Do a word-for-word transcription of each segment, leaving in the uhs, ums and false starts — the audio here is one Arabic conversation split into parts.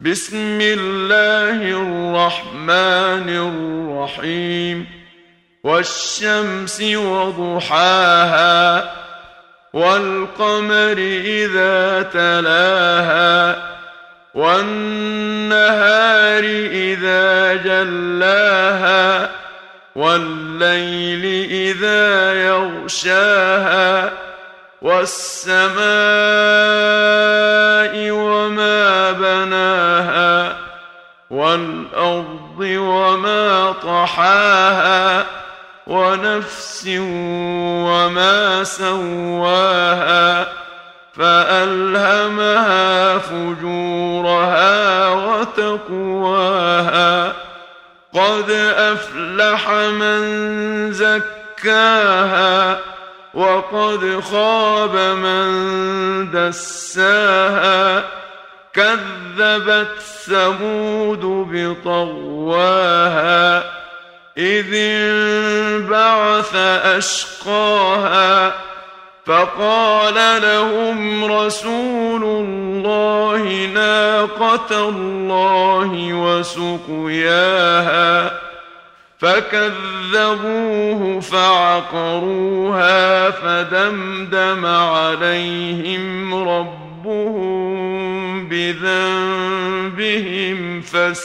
بسم الله الرحمن الرحيم والشمس وضحاها والقمر إذا تلاها والنهار إذا جلاها والليل إذا يغشاها والسماء وما بناها والأرض وما طحاها ونفس وما سواها فألهمها فجورها وتقواها قد أفلح من زكاها وقد خاب من دساها كذبت ثمود بطغواها إذ انبعث أشقاها فقال لهم رسول الله ناقة الله وسقياها فكذبوه فعقروها فدمدم عليهم ربهم بذنبهم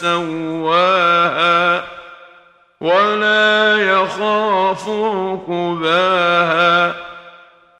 فسواها ولا يخاف عقباها